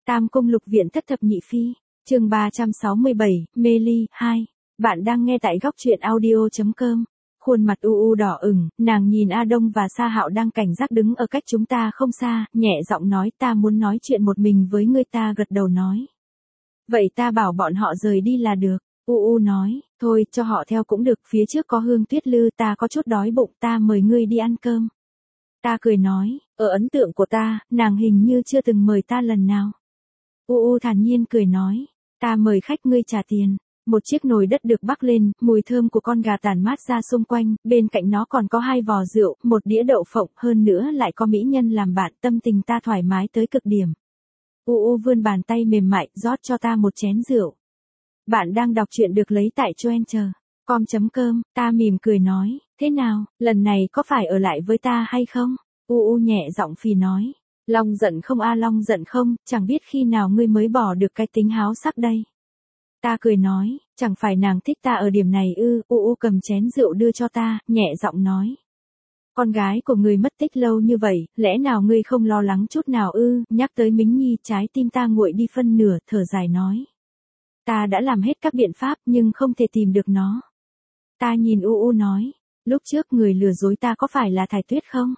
Tam Cung Lục Viện Thất Thập Nhị Phi, chương 367, mê ly, 2. Bạn đang nghe tại góc truyện audio.com. Khuôn mặt u đỏ ửng, nàng nhìn A Đông và Sa Hạo đang cảnh giác đứng ở cách chúng ta không xa, nhẹ giọng nói ta muốn nói chuyện một mình với ngươi. Ta gật đầu nói. Vậy ta bảo bọn họ rời đi là được. Nói, thôi cho họ theo cũng được, phía trước có Hương Tuyết Lư, ta có chút đói bụng, ta mời ngươi đi ăn cơm. Ta cười nói, ở ấn tượng của ta, nàng hình như chưa từng mời ta lần nào. Thản nhiên cười nói, ta mời khách ngươi trả tiền. Một chiếc nồi đất được bắc lên, mùi thơm của con gà tản mát ra xung quanh, bên cạnh nó còn có 2 vò rượu, một đĩa đậu phộng, hơn nữa lại có mỹ nhân làm bạn, tâm tình ta thoải mái tới cực điểm. Vươn bàn tay mềm mại, rót cho ta một chén rượu. Bạn đang đọc truyện được lấy tại choencher.com, ta mỉm cười nói, thế nào, lần này có phải ở lại với ta hay không? Nhẹ giọng phì nói, Long giận không Long giận không, chẳng biết khi nào ngươi mới bỏ được cái tính háo sắc đây. Ta cười nói, chẳng phải nàng thích ta ở điểm này ư? Cầm chén rượu đưa cho ta, nhẹ giọng nói. Con gái của ngươi mất tích lâu như vậy, lẽ nào ngươi không lo lắng chút nào ư? Nhắc tới Mính Nhi, trái tim ta nguội đi phân nửa, thở dài nói. Ta đã làm hết các biện pháp nhưng không thể tìm được nó. Ta nhìn nói, lúc trước người lừa dối ta có phải là Thải Tuyết không?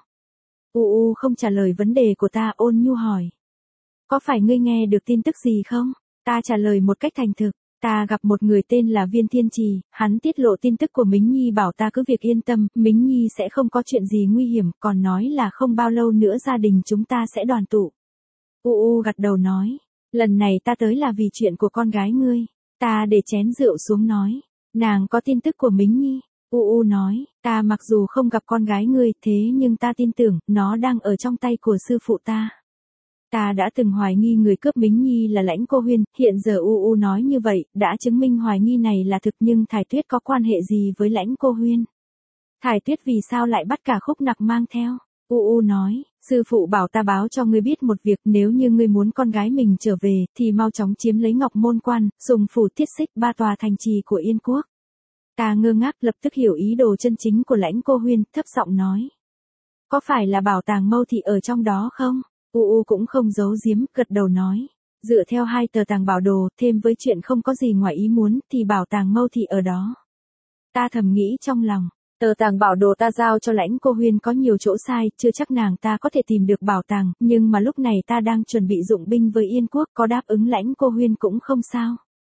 Không trả lời vấn đề của ta, ôn nhu hỏi. Có phải ngươi nghe được tin tức gì không? Ta trả lời một cách thành thực. Ta gặp một người tên là Viên Thiên Trì, hắn tiết lộ tin tức của Mính Nhi, bảo ta cứ việc yên tâm, Mính Nhi sẽ không có chuyện gì nguy hiểm, còn nói là không bao lâu nữa gia đình chúng ta sẽ đoàn tụ. Gật đầu nói, lần này ta tới là vì chuyện của con gái ngươi. Ta để chén rượu xuống nói, nàng có tin tức của Mính Nhi. Nói, ta mặc dù không gặp con gái ngươi, thế nhưng ta tin tưởng, nó đang ở trong tay của sư phụ ta. Ta đã từng hoài nghi người cướp Mính Nhi là Lãnh Cô Huyên, hiện giờ nói như vậy, đã chứng minh hoài nghi này là thực, nhưng Thải Tuyết có quan hệ gì với Lãnh Cô Huyên? Thải Tuyết vì sao lại bắt cả Khúc Nặc mang theo? Nói, sư phụ bảo ta báo cho ngươi biết một việc, nếu như ngươi muốn con gái mình trở về, thì mau chóng chiếm lấy Ngọc Môn Quan, dùng phủ Thiết Xích, 3 tòa thành trì của Yên Quốc. Ta ngơ ngác, lập tức hiểu ý đồ chân chính của Lãnh Cô Huyên, thấp giọng nói. Có phải là bảo tàng Mâu Thị ở trong đó không? Cũng không giấu giếm, gật đầu nói. Dựa theo 2 tờ tàng bảo đồ, thêm với chuyện không có gì ngoài ý muốn, thì bảo tàng Mâu Thị ở đó. Ta thầm nghĩ trong lòng, tờ tàng bảo đồ ta giao cho Lãnh Cô Huyên có nhiều chỗ sai, chưa chắc nàng ta có thể tìm được bảo tàng, nhưng mà lúc này ta đang chuẩn bị dụng binh với Yên Quốc, có đáp ứng Lãnh Cô Huyên cũng không sao.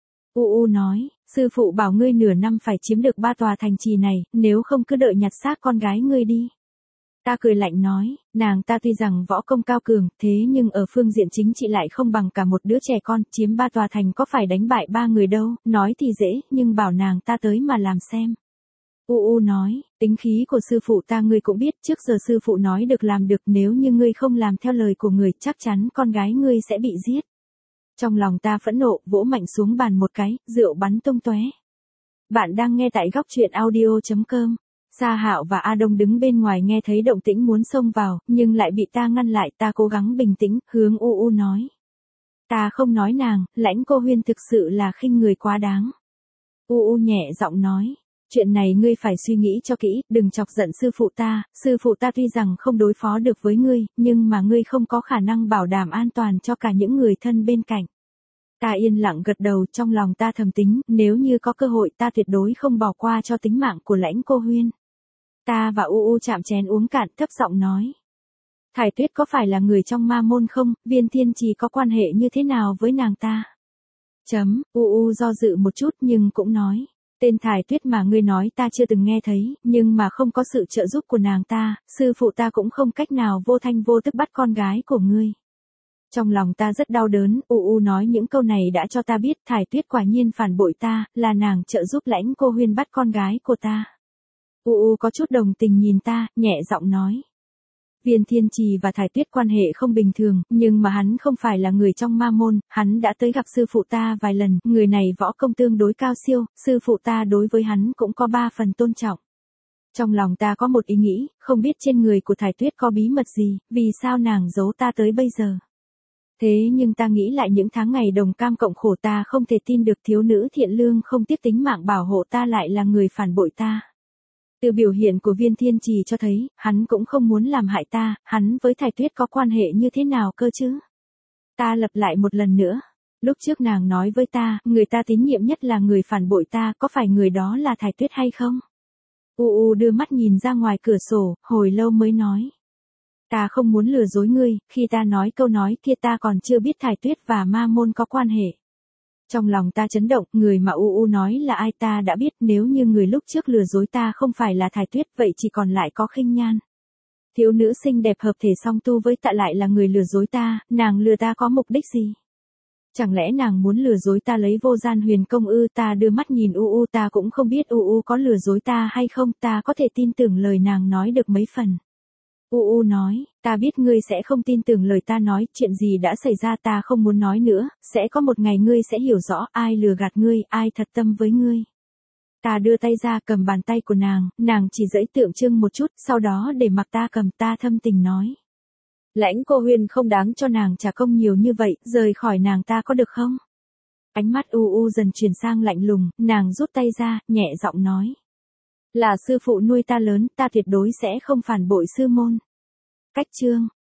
Nói, sư phụ bảo ngươi nửa năm phải chiếm được 3 tòa thành trì này, nếu không cứ đợi nhặt xác con gái ngươi đi. Ta cười lạnh nói, nàng ta tuy rằng võ công cao cường, thế nhưng ở phương diện chính trị lại không bằng cả một đứa trẻ con, chiếm 3 tòa thành có phải đánh bại 3 người đâu, nói thì dễ, nhưng bảo nàng ta tới mà làm xem. Nói, tính khí của sư phụ ta ngươi cũng biết, trước giờ sư phụ nói được làm được, nếu như ngươi không làm theo lời của người, chắc chắn con gái ngươi sẽ bị giết. Trong lòng ta phẫn nộ, vỗ mạnh xuống bàn một cái, rượu bắn tung tóe. Bạn đang nghe tại góc truyện audio.com. Sa Hạo và A Đông đứng bên ngoài nghe thấy động tĩnh muốn xông vào, nhưng lại bị ta ngăn lại. Ta cố gắng bình tĩnh, hướng nói. Ta không nói nàng, Lãnh Cô Huyên thực sự là khinh người quá đáng. Nhẹ giọng nói, chuyện này ngươi phải suy nghĩ cho kỹ, đừng chọc giận sư phụ ta tuy rằng không đối phó được với ngươi, nhưng mà ngươi không có khả năng bảo đảm an toàn cho cả những người thân bên cạnh. Ta yên lặng gật đầu, trong lòng ta thầm tính, nếu như có cơ hội ta tuyệt đối không bỏ qua cho tính mạng của Lãnh Cô Huyên. Ta và chạm chén uống cạn, thấp giọng nói. Thải Tuyết có phải là người trong ma môn không? Viên Thiên Trì có quan hệ như thế nào với nàng ta? Do dự một chút nhưng cũng nói. Tên Thải Tuyết mà ngươi nói ta chưa từng nghe thấy, nhưng mà không có sự trợ giúp của nàng ta, sư phụ ta cũng không cách nào vô thanh vô tức bắt con gái của ngươi. Trong lòng ta rất đau đớn, nói những câu này đã cho ta biết Thải Tuyết quả nhiên phản bội ta, là nàng trợ giúp Lãnh Cô Huyên bắt con gái của ta. Có chút đồng tình nhìn ta, nhẹ giọng nói. Viên Thiên Trì và Thải Tuyết quan hệ không bình thường, nhưng mà hắn không phải là người trong ma môn, hắn đã tới gặp sư phụ ta vài lần, người này võ công tương đối cao siêu, sư phụ ta đối với hắn cũng có 3 phần tôn trọng. Trong lòng ta có một ý nghĩ, không biết trên người của Thải Tuyết có bí mật gì, vì sao nàng giấu ta tới bây giờ. Thế nhưng ta nghĩ lại những tháng ngày đồng cam cộng khổ, ta không thể tin được thiếu nữ thiện lương không tiếc tính mạng bảo hộ ta lại là người phản bội ta. Từ biểu hiện của Viên Thiên Trì cho thấy, hắn cũng không muốn làm hại ta, hắn với Thải Tuyết có quan hệ như thế nào cơ chứ? Ta lặp lại một lần nữa. Lúc trước nàng nói với ta, người ta tín nhiệm nhất là người phản bội ta, có phải người đó là Thải Tuyết hay không? U đưa mắt nhìn ra ngoài cửa sổ, hồi lâu mới nói. Ta không muốn lừa dối ngươi, khi ta nói câu nói kia ta còn chưa biết Thải Tuyết và Ma Môn có quan hệ. Trong lòng ta chấn động, người mà nói là ai ta đã biết, nếu như người lúc trước lừa dối ta không phải là Thải Tuyết vậy chỉ còn lại có Khinh Nhan. Thiếu nữ xinh đẹp hợp thể song tu với ta lại là người lừa dối ta, nàng lừa ta có mục đích gì? Chẳng lẽ nàng muốn lừa dối ta lấy Vô Gian Huyền Công ư? Ta đưa mắt nhìn ta cũng không biết có lừa dối ta hay không, ta có thể tin tưởng lời nàng nói được mấy phần. Nói, ta biết ngươi sẽ không tin tưởng lời ta nói, chuyện gì đã xảy ra ta không muốn nói nữa, sẽ có một ngày ngươi sẽ hiểu rõ ai lừa gạt ngươi, ai thật tâm với ngươi. Ta đưa tay ra cầm bàn tay của nàng chỉ giãy tượng trưng một chút, sau đó để mặc ta cầm, ta thâm tình nói. Lãnh Cô Huyên không đáng cho nàng trả công nhiều như vậy, rời khỏi nàng ta có được không? Ánh mắt dần chuyển sang lạnh lùng, nàng rút tay ra, nhẹ giọng nói. Là sư phụ nuôi ta lớn, ta tuyệt đối sẽ không phản bội sư môn. Cách chương